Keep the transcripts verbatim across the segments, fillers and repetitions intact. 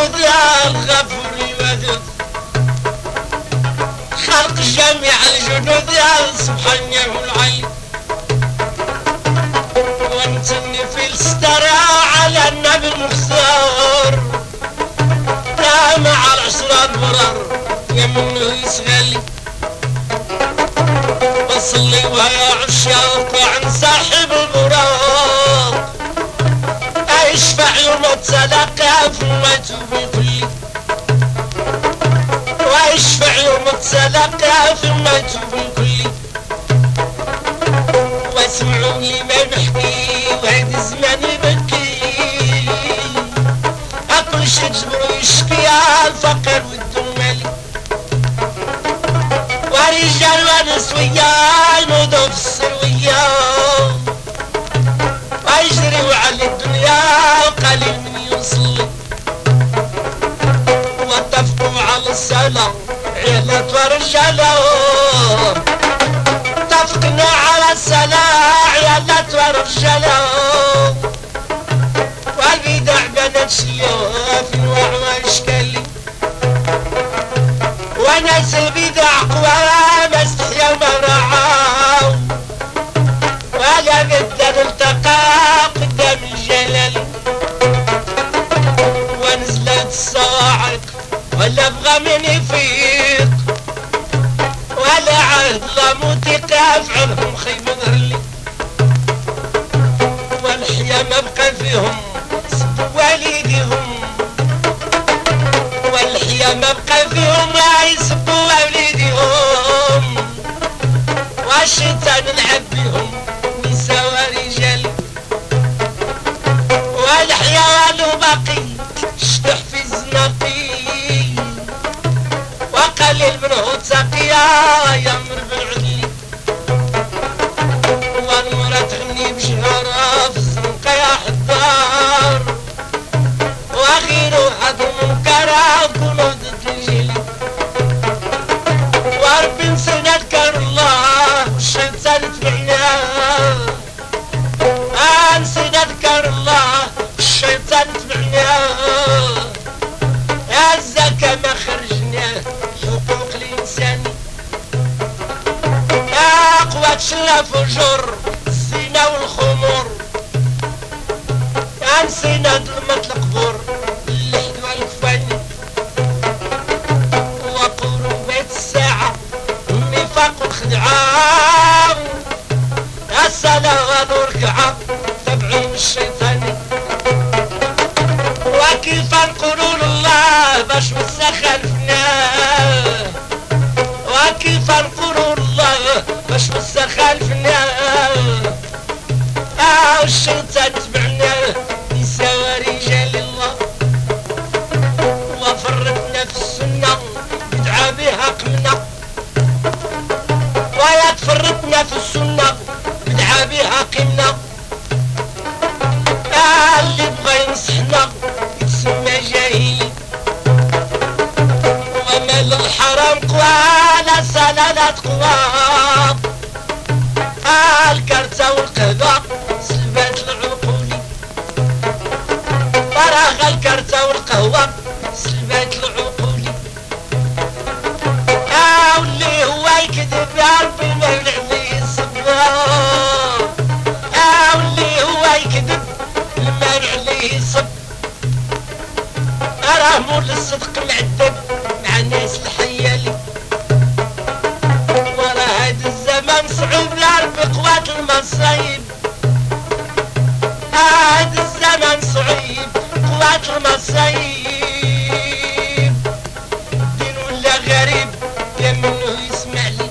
الجنود يا الغفور الودود خلق جميع الجنود يا سبحانه العلي وانتني في الاستراء على النبي المختار يا مع العشرة البرار يا منه يسغلي بصلي ويا عشاق عن صاحب البراق اشفع يوم تلاقى في الميتوب الكلي واشفع يوم تلاقى في الميتوب الكلي واسمعوني ما نحكي وهذا الزمان يبكي اكل شي جبرو يشكي الفقر والدمالي ورجال ونسوية ينوضوا في السروية ويجريوا على الدنيا وقليل من يوصل واتفقوا على الصلاة عيالات ورجالة اتفقنا على الصلاة عيالات ورجالة والبدع بنات شيوخ في انواع واشكال وناس البدع قوام استحيا وما رعاو ولا بدا نلتقى قدام الجلال ونزلت الصاعق ولا بغى من يفيق ولا عهد لا موثق افعلهم خيب ظهرلي والحيا ما بقى فيهم سبوا والديهم والحيا ما بقى فيهم لا يسبوا والديهم والشيطان نلعب بهم نساء ورجال والحيا والو باقي شطح في الزناقي وقليل منه تساقيا يمر بالعدلي والمرا تغني بشهرة في الزنقة يا حدار وغيرو حد منكرة وكونو ضد الجيلي وربي نسينا نذكر الله والشيطان تبعناه آه نسينا نذكر الله والشيطان تبعناه يا الزكاة ما خرجناه حقوق الإنسان يا قوات شلا فجور الزنا والخمور يا نسينا ظلمة القبور اللحد والكفان وقربات الساعة النفاق والخدعة يا الصلاة والركعة تبعين الشيطان وكيف نقولوا لله باش مسخن فناه وكيف نقولوا لله باش مسخن فناه اه الشيطان تبعناه نساء ورجال الله وفرطنا في السنة بدعا بها قمنا ويا تفرطنا في السنة بدعا بها قمنا آه اللي بغى ينصحنا يتسمى جاهل ومال الحرام قوى لا سلالات قوى آه الكرتة والقهوة سلبات العقول فراغ الكرتة والقهوة سلبات العقول آه واللي هو يكذب يا ربي ما يلعب الصبر آه واللي هو يكذب المال عليه صب راه مول الصدق معدب مع الناس الحيالي ورا هاد الزمان صعوب لا ربي قوات المصايب هاد الزمان صعيب قوات المصايب دين ولا غريب يا منه يسمع لي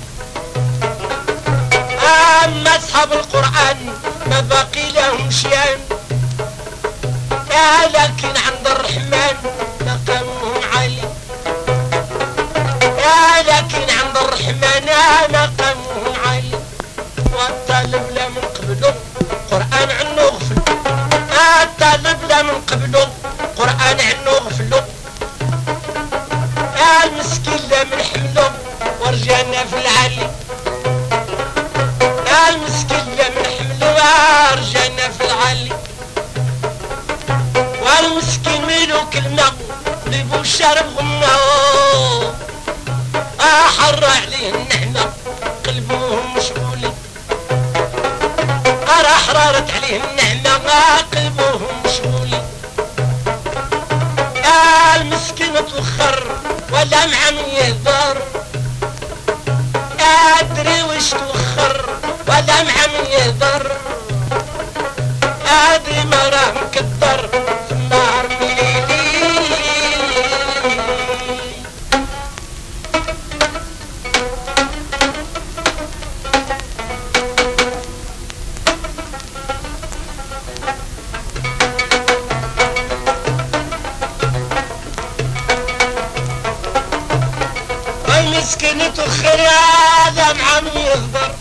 اما اصحاب القرآن ما باقي لهم شيان يا لكن عند الرحمن مقامهم عالي يا لكن عند الرحمن مقامهم عالي والطالب لا من قبله قرآن عنه غفل الطالب لا من قبله قرآن عنه غفله المسكين لا من حمله ورجعنا في العالي المسكين لا من حمله ورجعنا في العالي والمسكين ميلو كلمة طبيب وشارب غمه احر عليه النحنة قلبهم مشغول ارى حرارت عليه النحنة قلبهم مشغول يا المسكين توخر ولا مع من يهدر ادري وش توخر ولا مع من يهدر ادري ما راه مكدر في النهار مليلي مسكين توخر هذا مع من يهدر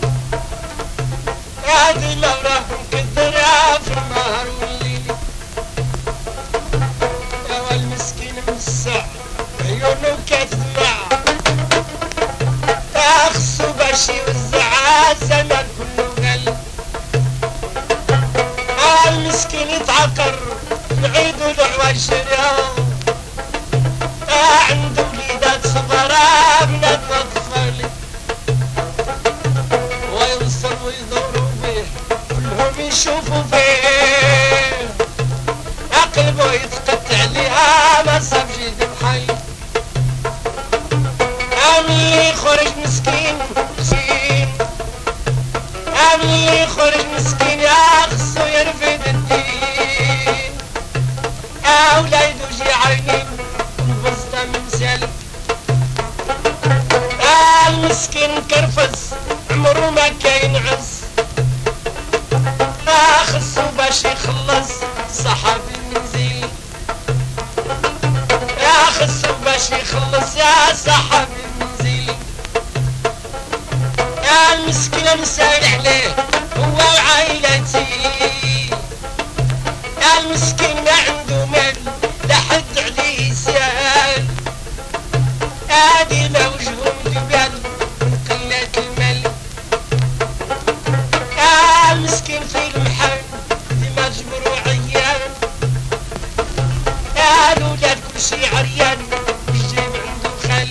هذه مرة مكدرة في النهار والليل يا والمسكين من الساعة عيونه كتدمع خصو باش يوزعها الزمان كله قال المسكين يتعكر نعيدو العواشرة عنده وليدات صغار بنات اطفال ويوصل ويدوروا به كلهم يشوفوا فيه قلبه يتقطع ليها ما صاب جيد بحي اللي خرج مسكين مسكين اللي خرج مسكين يا خصو يرفد الدين اولاد وجي عينين بسطة من سالك المسكين كرفز عمره ما كاين عز خصو باش يخلص صحابي المنزل يا خصو باش يخلص يا صحابي المنزل يا المسكين مسائل عليه هو وعائلتي يا المسكين ما عنده مال لا حد عليه يسال هادي ما وجههم جبال من قلة المال يا المسكين في المحل ديما جبرو عيان يا الولاد كل شي عريان بالجيب عنده خال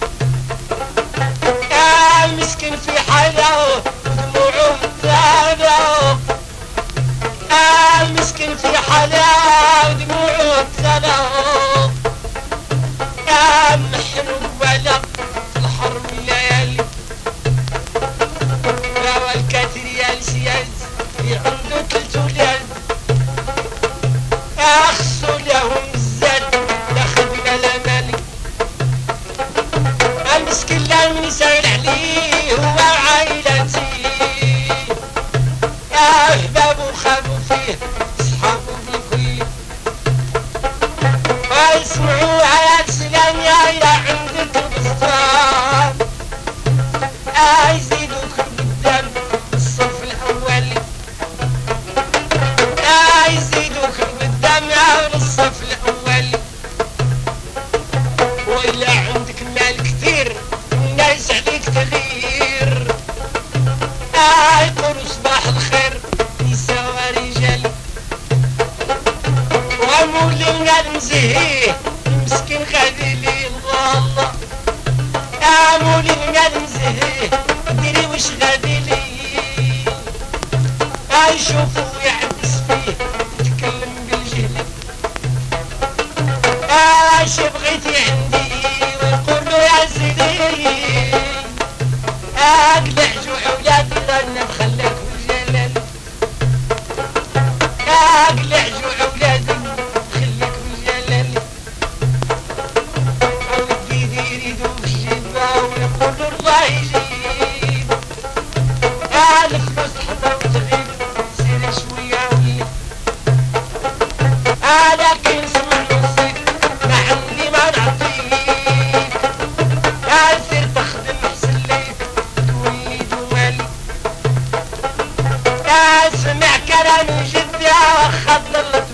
يا المسكين في حاله ودموعه تالا يا المسكين في حاله ودموعه تالا يا محروق ولا في الحرب الليالي يا والكاتر يا السياز عنده تلت ولاد اخصو لهم الزاد لا خدمة لا مالي المسكين لا من يسأل عليه هو عائلتي يا احبابو خافوا فيه صحابو بالكل واسمعوا على السلام يا يا عندك البسطان يزيدوك قدام الصف الاولي يزيدوك قدام يا الصف الاولي وإلا عندك مال كثير الناس عليك تغير يقولوا صباح الخير نساء ورجال ومولي من مزهيه المسكين غادي لي الله الله يا مولي من مزهيه ديري وش غادي لي يشوفوا ويعبس فيه يتكلم بالجهل اش بغيتي عندي ويقول له يا سيدي اقلع جوع ولادي رانا بخلاك بالجلال اقلع جوع ولادي خليك بالجلال ودي يريدوا بالجبه ويقولوا الله يجيب يا الفلوس حضر وتغيب سير شويه ولي لكن سمع نصيب ما عندي ما نعطيك يا سير تخدم حسن ليك توليد ومالي يا سمع كلام جدي خذ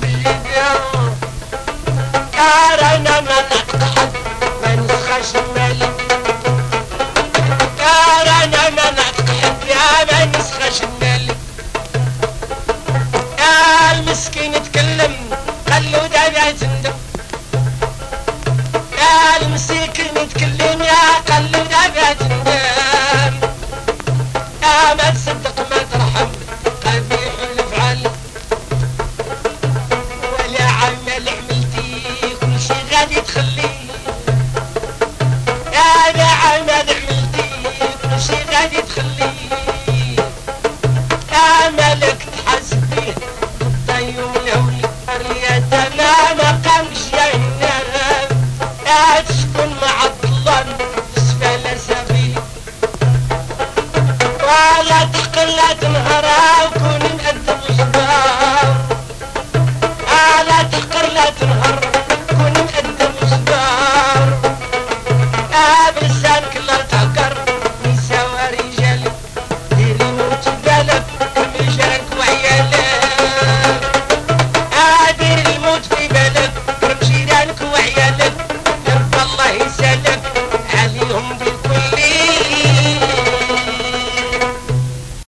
حاتم